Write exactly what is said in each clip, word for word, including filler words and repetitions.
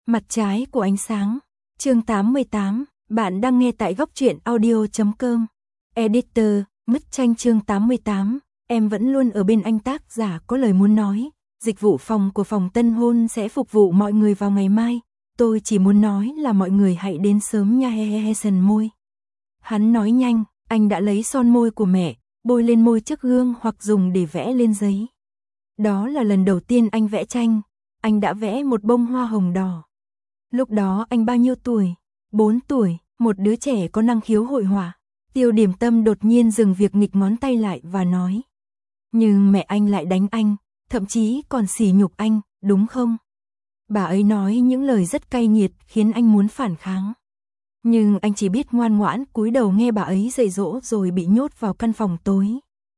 Mặt trái của ánh sáng. Chương tám mươi tám, bạn đang nghe tại góc truyện audio chấm com. Editor, Mứt Tranh. Chương tám mươi tám, em vẫn luôn ở bên anh. Tác giả có lời muốn nói, dịch vụ phòng của phòng tân hôn sẽ phục vụ mọi người vào ngày mai. Tôi chỉ muốn nói là mọi người hãy đến sớm nha, he he he. Sần môi. Hắn nói nhanh, anh đã lấy son môi của mẹ, bôi lên môi trước gương hoặc dùng để vẽ lên giấy. Đó là lần đầu tiên anh vẽ tranh, anh đã vẽ một bông hoa hồng đỏ. Lúc đó anh bao nhiêu tuổi? bốn tuổi, một đứa trẻ có năng khiếu hội họa. Tiêu Điểm Tâm đột nhiên dừng việc nghịch ngón tay lại và nói. Nhưng mẹ anh lại đánh anh, thậm chí còn sỉ nhục anh, đúng không? Bà ấy nói những lời rất cay nghiệt khiến anh muốn phản kháng. Nhưng anh chỉ biết ngoan ngoãn cúi đầu nghe bà ấy dạy dỗ rồi bị nhốt vào căn phòng tối.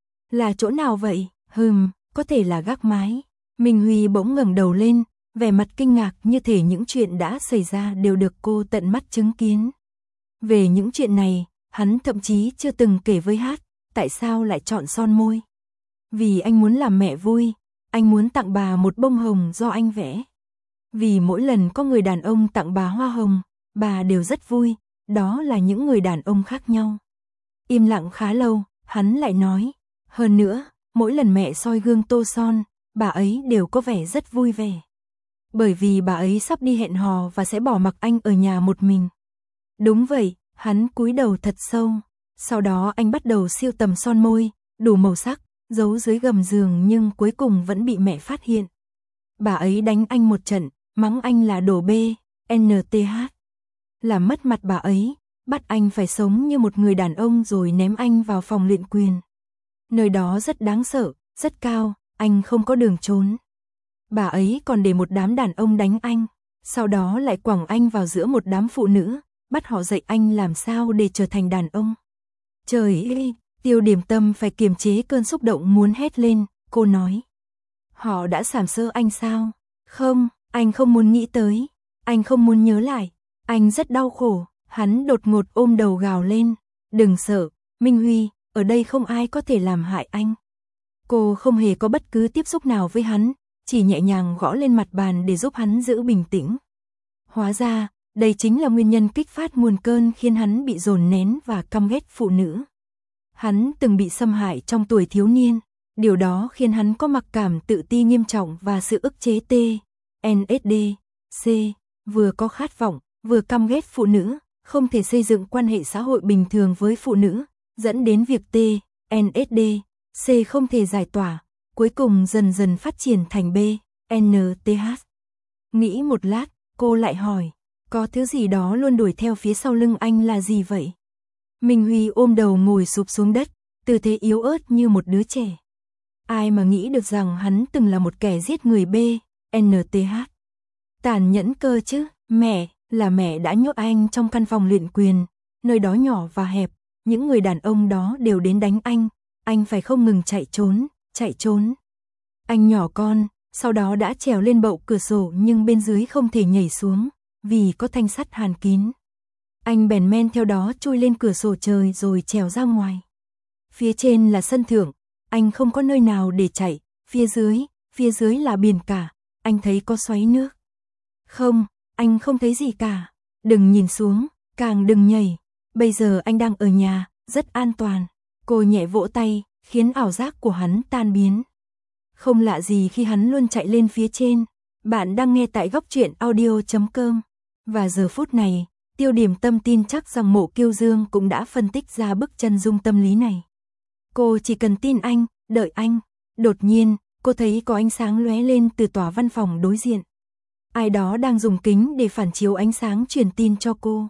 Là chỗ nào vậy? Hừm, có thể là gác mái. Minh Huy bỗng ngẩng đầu lên, vẻ mặt kinh ngạc như thể những chuyện đã xảy ra đều được cô tận mắt chứng kiến. Về những chuyện này, hắn thậm chí chưa từng kể với Hát, tại sao lại chọn son môi? Vì anh muốn làm mẹ vui, anh muốn tặng bà một bông hồng do anh vẽ. Vì mỗi lần có người đàn ông tặng bà hoa hồng, bà đều rất vui, đó là những người đàn ông khác nhau. Im lặng khá lâu, hắn lại nói, hơn nữa, mỗi lần mẹ soi gương tô son, bà ấy đều có vẻ rất vui vẻ. Bởi vì bà ấy sắp đi hẹn hò và sẽ bỏ mặc anh ở nhà một mình. Đúng vậy, hắn cúi đầu thật sâu. Sau đó anh bắt đầu siêu tầm son môi, đủ màu sắc, giấu dưới gầm giường nhưng cuối cùng vẫn bị mẹ phát hiện. Bà ấy đánh anh một trận, mắng anh là đồ bê, en tê hát. Làm mất mặt bà ấy, bắt anh phải sống như một người đàn ông rồi ném anh vào phòng luyện quyền. Nơi đó rất đáng sợ, rất cao, anh không có đường trốn. Bà ấy còn để một đám đàn ông đánh anh, sau đó lại quẳng anh vào giữa một đám phụ nữ, bắt họ dạy anh làm sao để trở thành đàn ông. Trời ơi, Tiêu Điểm Tâm phải kiềm chế cơn xúc động muốn hét lên, cô nói. Họ đã sàm sỡ anh sao? Không, anh không muốn nghĩ tới, anh không muốn nhớ lại, anh rất đau khổ. Hắn đột ngột ôm đầu gào lên, đừng sợ, Minh Huy, ở đây không ai có thể làm hại anh. Cô không hề có bất cứ tiếp xúc nào với hắn, chỉ nhẹ nhàng gõ lên mặt bàn để giúp hắn giữ bình tĩnh. Hóa ra, đây chính là nguyên nhân kích phát nguồn cơn khiến hắn bị dồn nén và căm ghét phụ nữ. Hắn từng bị xâm hại trong tuổi thiếu niên, điều đó khiến hắn có mặc cảm tự ti nghiêm trọng và sự ức chế T, en ét đê, C, vừa có khát vọng, vừa căm ghét phụ nữ, không thể xây dựng quan hệ xã hội bình thường với phụ nữ, dẫn đến việc T, en ét đê, C không thể giải tỏa, cuối cùng dần dần phát triển thành B, en tê hát. Nghĩ một lát, cô lại hỏi, có thứ gì đó luôn đuổi theo phía sau lưng anh là gì vậy? Minh Huy ôm đầu ngồi sụp xuống đất, tư thế yếu ớt như một đứa trẻ. Ai mà nghĩ được rằng hắn từng là một kẻ giết người B, en tê hát. Tàn nhẫn cơ chứ, mẹ, là mẹ đã nhốt anh trong căn phòng luyện quyền, nơi đó nhỏ và hẹp, những người đàn ông đó đều đến đánh anh, anh phải không ngừng chạy trốn, chạy trốn. Anh nhỏ con, sau đó đã trèo lên bậu cửa sổ nhưng bên dưới không thể nhảy xuống, vì có thanh sắt hàn kín. Anh bèn men theo đó chui lên cửa sổ trời rồi trèo ra ngoài. Phía trên là sân thượng, anh không có nơi nào để chạy, phía dưới, phía dưới là biển cả, anh thấy có xoáy nước. Không, anh không thấy gì cả, đừng nhìn xuống, càng đừng nhảy, bây giờ anh đang ở nhà, rất an toàn. Cô nhẹ vỗ tay, khiến ảo giác của hắn tan biến. Không lạ gì khi hắn luôn chạy lên phía trên. Bạn đang nghe tại góc truyện audio chấm com. Và giờ phút này, Tiêu Điểm Tâm tin chắc rằng Mộ Kiêu Dương cũng đã phân tích ra bức chân dung tâm lý này. Cô chỉ cần tin anh, đợi anh. Đột nhiên, cô thấy có ánh sáng lóe lên từ tòa văn phòng đối diện. Ai đó đang dùng kính để phản chiếu ánh sáng truyền tin cho cô.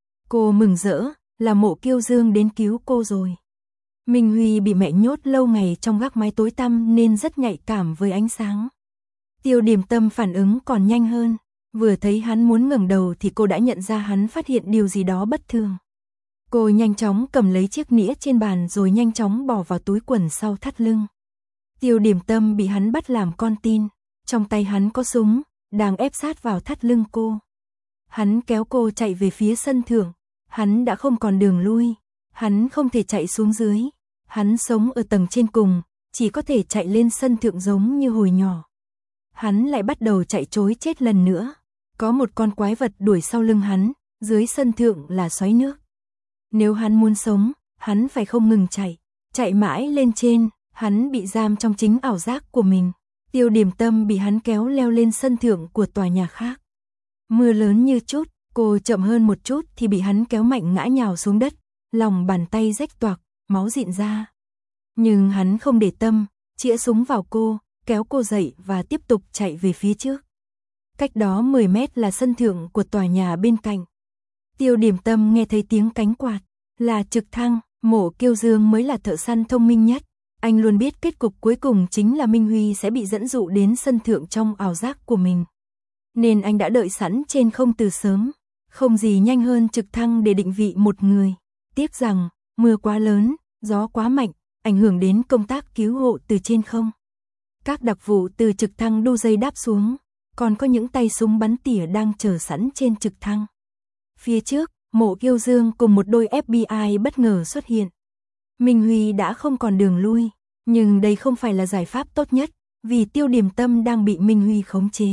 Cô mừng rỡ, là Mộ Kiêu Dương đến cứu cô rồi. Minh Huy bị mẹ nhốt lâu ngày trong gác mái tối tăm nên rất nhạy cảm với ánh sáng. Tiêu Điểm Tâm phản ứng còn nhanh hơn, vừa thấy hắn muốn ngẩng đầu thì cô đã nhận ra hắn phát hiện điều gì đó bất thường. Cô nhanh chóng cầm lấy chiếc nĩa trên bàn rồi nhanh chóng bỏ vào túi quần sau thắt lưng. Tiêu Điểm Tâm bị hắn bắt làm con tin, trong tay hắn có súng, đang ép sát vào thắt lưng cô. Hắn kéo cô chạy về phía sân thượng, hắn đã không còn đường lui, hắn không thể chạy xuống dưới. Hắn sống ở tầng trên cùng, chỉ có thể chạy lên sân thượng giống như hồi nhỏ. Hắn lại bắt đầu chạy trối chết lần nữa. Có một con quái vật đuổi sau lưng hắn, dưới sân thượng là xoáy nước. Nếu hắn muốn sống, hắn phải không ngừng chạy, chạy mãi lên trên, hắn bị giam trong chính ảo giác của mình. Tiêu Điềm Tâm bị hắn kéo leo lên sân thượng của tòa nhà khác. Mưa lớn như chút, cô chậm hơn một chút thì bị hắn kéo mạnh ngã nhào xuống đất, lòng bàn tay rách toạc, máu rịn ra. Nhưng hắn không để tâm, chĩa súng vào cô, kéo cô dậy và tiếp tục chạy về phía trước. Cách đó mười mét là sân thượng của tòa nhà bên cạnh. Tiêu Điềm Tâm nghe thấy tiếng cánh quạt, là trực thăng. Mộ Kiêu Dương mới là thợ săn thông minh nhất. Anh luôn biết kết cục cuối cùng chính là Minh Huy sẽ bị dẫn dụ đến sân thượng trong ảo giác của mình. Nên anh đã đợi sẵn trên không từ sớm. Không gì nhanh hơn trực thăng để định vị một người. Tiếc rằng, mưa quá lớn, gió quá mạnh, ảnh hưởng đến công tác cứu hộ từ trên không. Các đặc vụ từ trực thăng đu dây đáp xuống, còn có những tay súng bắn tỉa đang chờ sẵn trên trực thăng. Phía trước, Mộ Kiêu Dương cùng một đôi ép bê i bất ngờ xuất hiện. Minh Huy đã không còn đường lui, nhưng đây không phải là giải pháp tốt nhất, vì Tiêu Điềm Tâm đang bị Minh Huy khống chế.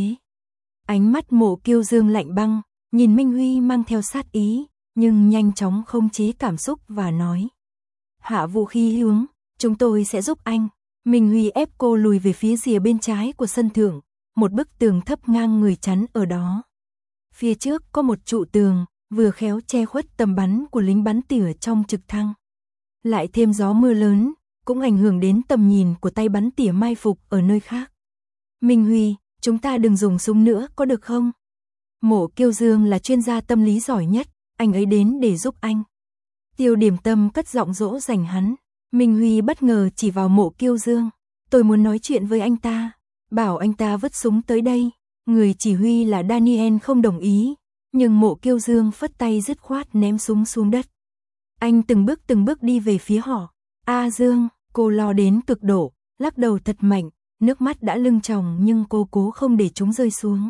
Ánh mắt Mộ Kiêu Dương lạnh băng, nhìn Minh Huy mang theo sát ý, nhưng nhanh chóng khống chế cảm xúc và nói: hạ vũ khí hướng, chúng tôi sẽ giúp anh. Minh Huy ép cô lùi về phía rìa bên trái của sân thượng, một bức tường thấp ngang người chắn ở đó. Phía trước có một trụ tường, vừa khéo che khuất tầm bắn của lính bắn tỉa trong trực thăng. Lại thêm gió mưa lớn, cũng ảnh hưởng đến tầm nhìn của tay bắn tỉa mai phục ở nơi khác. Minh Huy, chúng ta đừng dùng súng nữa có được không? Mộ Kiêu Dương là chuyên gia tâm lý giỏi nhất, anh ấy đến để giúp anh. Tiêu Điềm Tâm cất giọng dỗ dành hắn. Minh Huy bất ngờ chỉ vào Mộ Kiêu Dương. Tôi muốn nói chuyện với anh ta, bảo anh ta vứt súng tới đây. Người chỉ huy là Daniel không đồng ý, nhưng Mộ Kiêu Dương phất tay dứt khoát ném súng xuống đất. Anh từng bước từng bước đi về phía họ. A Dương, cô lo đến cực độ, lắc đầu thật mạnh, nước mắt đã lưng tròng nhưng cô cố không để chúng rơi xuống.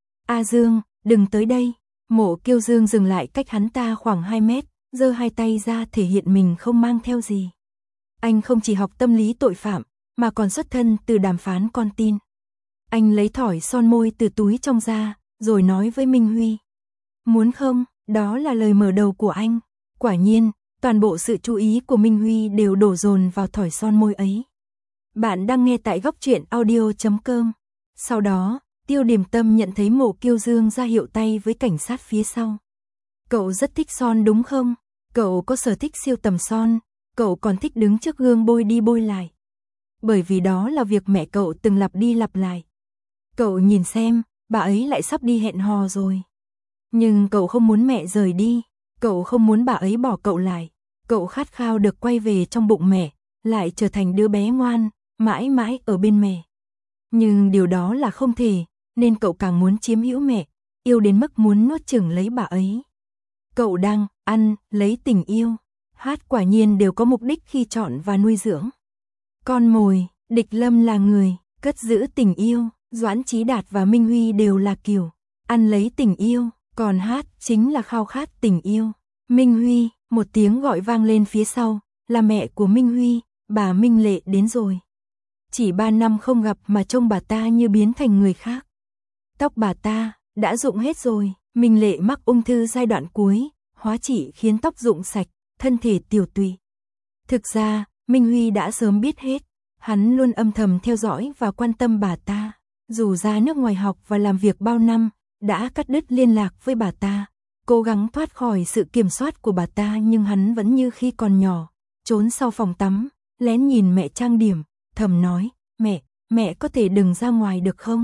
A Dương, đừng tới đây. Mộ Kiêu Dương dừng lại cách hắn ta khoảng hai mét, giơ hai tay ra thể hiện mình không mang theo gì. Anh không chỉ học tâm lý tội phạm, mà còn xuất thân từ đàm phán con tin. Anh lấy thỏi son môi từ túi trong ra, rồi nói với Minh Huy. Muốn không, đó là lời mở đầu của anh. Quả nhiên, toàn bộ sự chú ý của Minh Huy đều đổ dồn vào thỏi son môi ấy. Bạn đang nghe tại góc truyện audio chấm com. Sau đó, Tiêu Điềm Tâm nhận thấy Mộ Kiêu Dương ra hiệu tay với cảnh sát phía sau. Cậu rất thích son đúng không? Cậu có sở thích siêu tầm son, cậu còn thích đứng trước gương bôi đi bôi lại. Bởi vì đó là việc mẹ cậu từng lặp đi lặp lại. Cậu nhìn xem, bà ấy lại sắp đi hẹn hò rồi. Nhưng cậu không muốn mẹ rời đi, cậu không muốn bà ấy bỏ cậu lại. Cậu khát khao được quay về trong bụng mẹ, lại trở thành đứa bé ngoan, mãi mãi ở bên mẹ. Nhưng điều đó là không thể, nên cậu càng muốn chiếm hữu mẹ, yêu đến mức muốn nuốt chửng lấy bà ấy. Cậu đang ăn, lấy tình yêu. Hát quả nhiên đều có mục đích khi chọn và nuôi dưỡng. Con mồi, Địch Lâm là người, cất giữ tình yêu, Doãn Chí Đạt và Minh Huy đều là kiểu, ăn lấy tình yêu, còn Hát chính là khao khát tình yêu. Minh Huy, một tiếng gọi vang lên phía sau, là mẹ của Minh Huy, bà Minh Lệ đến rồi. Chỉ ba năm không gặp mà trông bà ta như biến thành người khác. Tóc bà ta, đã rụng hết rồi, Minh Lệ mắc ung thư giai đoạn cuối, hóa trị khiến tóc rụng sạch, thân thể tiểu tụy. Thực ra, Minh Huy đã sớm biết hết, hắn luôn âm thầm theo dõi và quan tâm bà ta. Dù ra nước ngoài học và làm việc bao năm, đã cắt đứt liên lạc với bà ta, cố gắng thoát khỏi sự kiểm soát của bà ta nhưng hắn vẫn như khi còn nhỏ, trốn sau phòng tắm, lén nhìn mẹ trang điểm, thầm nói, mẹ, mẹ có thể đừng ra ngoài được không?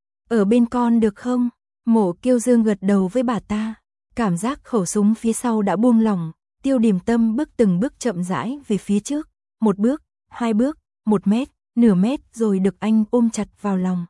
Ở bên con được không? Mộ Kiêu Dương gật đầu với bà ta, cảm giác khẩu súng phía sau đã buông lỏng, Tiêu Điềm Tâm bước từng bước chậm rãi về phía trước, một bước, hai bước, một mét, nửa mét rồi được anh ôm chặt vào lòng.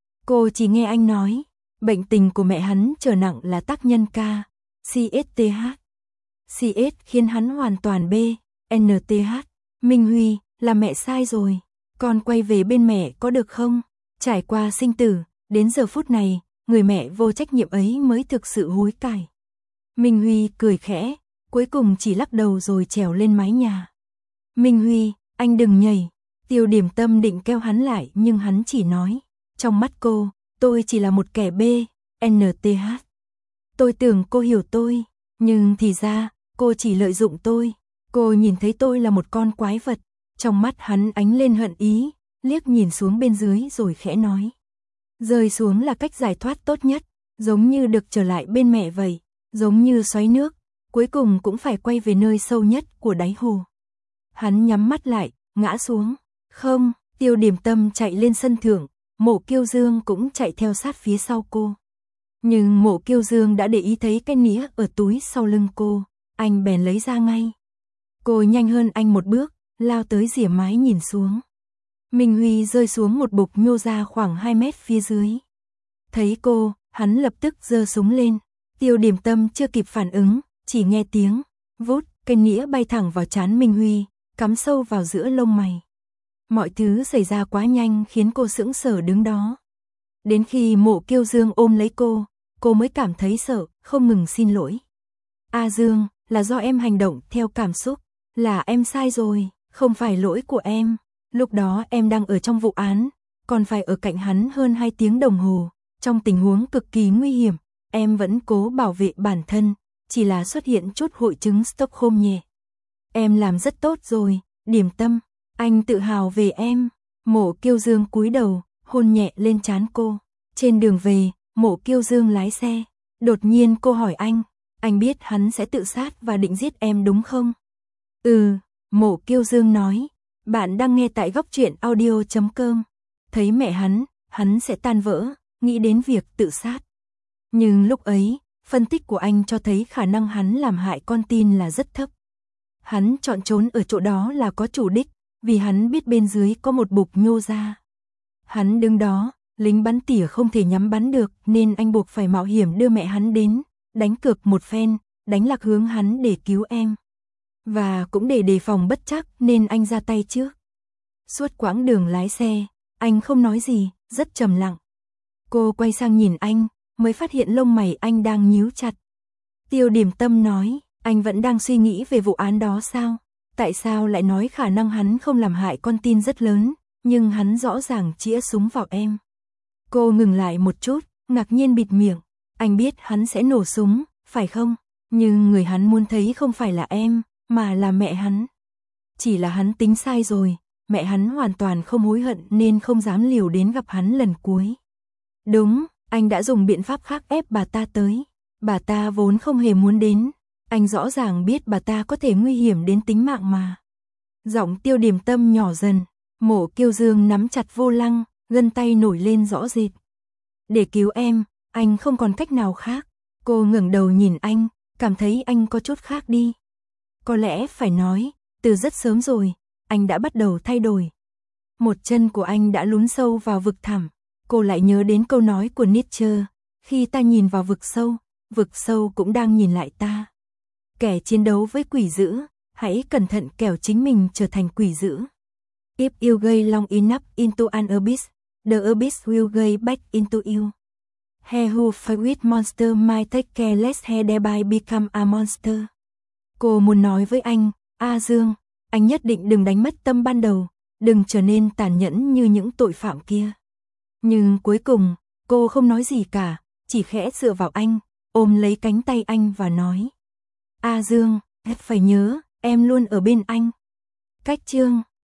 Cô chỉ nghe anh nói, bệnh tình của mẹ hắn trở nặng là tác nhân K, xê ét tê hát. xê ét khiến hắn hoàn toàn B, en tê hát. Minh Huy, là mẹ sai rồi, con quay về bên mẹ có được không? Trải qua sinh tử, đến giờ phút này, người mẹ vô trách nhiệm ấy mới thực sự hối cải. Minh Huy cười khẽ, cuối cùng chỉ lắc đầu rồi trèo lên mái nhà. Minh Huy, anh đừng nhảy. Tiêu Điềm Tâm định kêu hắn lại nhưng hắn chỉ nói, trong mắt cô, tôi chỉ là một kẻ bê, en tê hát. Tôi tưởng cô hiểu tôi, nhưng thì ra, cô chỉ lợi dụng tôi. Cô nhìn thấy tôi là một con quái vật. Trong mắt hắn ánh lên hận ý, liếc nhìn xuống bên dưới rồi khẽ nói. Rơi xuống là cách giải thoát tốt nhất, giống như được trở lại bên mẹ vậy, giống như xoáy nước, cuối cùng cũng phải quay về nơi sâu nhất của đáy hồ. Hắn nhắm mắt lại, ngã xuống. Không, Tiêu Điềm Tâm chạy lên sân thượng, Mộ Kiêu Dương cũng chạy theo sát phía sau cô. Nhưng Mộ Kiêu Dương đã để ý thấy cái nĩa ở túi sau lưng cô, anh bèn lấy ra ngay. Cô nhanh hơn anh một bước, lao tới rỉa mái nhìn xuống. Minh Huy rơi xuống một bục nhô ra khoảng hai mét phía dưới. Thấy cô, hắn lập tức giơ súng lên. Tiêu Điềm Tâm chưa kịp phản ứng, chỉ nghe tiếng vút, cây nĩa bay thẳng vào trán Minh Huy, cắm sâu vào giữa lông mày. Mọi thứ xảy ra quá nhanh khiến cô sững sờ đứng đó. Đến khi Mộ Kiêu Dương ôm lấy cô, cô mới cảm thấy sợ, không ngừng xin lỗi. A Dương, là do em hành động theo cảm xúc, là em sai rồi, không phải lỗi của em. Lúc đó em đang ở trong vụ án, còn phải ở cạnh hắn hơn hai tiếng đồng hồ, trong tình huống cực kỳ nguy hiểm, em vẫn cố bảo vệ bản thân, chỉ là xuất hiện chút hội chứng Stockholm nhẹ. Em làm rất tốt rồi, Điềm Tâm, anh tự hào về em. Mộ Kiêu Dương cúi đầu, hôn nhẹ lên trán cô. Trên đường về, Mộ Kiêu Dương lái xe, đột nhiên cô hỏi anh, anh biết hắn sẽ tự sát và định giết em đúng không? Ừ, Mộ Kiêu Dương nói. Bạn đang nghe tại góc truyện audio chấm com. Thấy mẹ hắn, hắn sẽ tan vỡ, nghĩ đến việc tự sát. Nhưng lúc ấy, phân tích của anh cho thấy khả năng hắn làm hại con tin là rất thấp. Hắn chọn trốn ở chỗ đó là có chủ đích, vì hắn biết bên dưới có một bục nhô ra. Hắn đứng đó, lính bắn tỉa không thể nhắm bắn được nên anh buộc phải mạo hiểm đưa mẹ hắn đến, đánh cược một phen, đánh lạc hướng hắn để cứu em. Và cũng để đề phòng bất trắc nên anh ra tay trước. Suốt quãng đường lái xe, anh không nói gì, rất trầm lặng. Cô quay sang nhìn anh, mới phát hiện lông mày anh đang nhíu chặt. Tiêu Điềm Tâm nói, anh vẫn đang suy nghĩ về vụ án đó sao? Tại sao lại nói khả năng hắn không làm hại con tin rất lớn, nhưng hắn rõ ràng chĩa súng vào em? Cô ngừng lại một chút, ngạc nhiên bịt miệng. Anh biết hắn sẽ nổ súng, phải không? Nhưng người hắn muốn thấy không phải là em, mà là mẹ hắn. Chỉ là hắn tính sai rồi, mẹ hắn hoàn toàn không hối hận nên không dám liều đến gặp hắn lần cuối. Đúng, anh đã dùng biện pháp khác ép bà ta tới. Bà ta vốn không hề muốn đến. Anh rõ ràng biết bà ta có thể nguy hiểm đến tính mạng mà. Giọng Tiêu Điềm Tâm nhỏ dần. Mộ Kiêu Dương nắm chặt vô lăng, gân tay nổi lên rõ rệt. Để cứu em, anh không còn cách nào khác. Cô ngẩng đầu nhìn anh, cảm thấy anh có chút khác đi. Có lẽ phải nói, từ rất sớm rồi, anh đã bắt đầu thay đổi. Một chân của anh đã lún sâu vào vực thẳm. Cô lại nhớ đến câu nói của Nietzsche, khi ta nhìn vào vực sâu, vực sâu cũng đang nhìn lại ta. Kẻ chiến đấu với quỷ dữ, hãy cẩn thận kẻo chính mình trở thành quỷ dữ. If you go long enough into an abyss, the abyss will go back into you. He who fight with monster might take care lest he thereby become a monster. Cô muốn nói với anh, A Dương, anh nhất định đừng đánh mất tâm ban đầu, đừng trở nên tàn nhẫn như những tội phạm kia. Nhưng cuối cùng, cô không nói gì cả, chỉ khẽ dựa vào anh, ôm lấy cánh tay anh và nói. A Dương, em phải nhớ, em luôn ở bên anh. Cách chương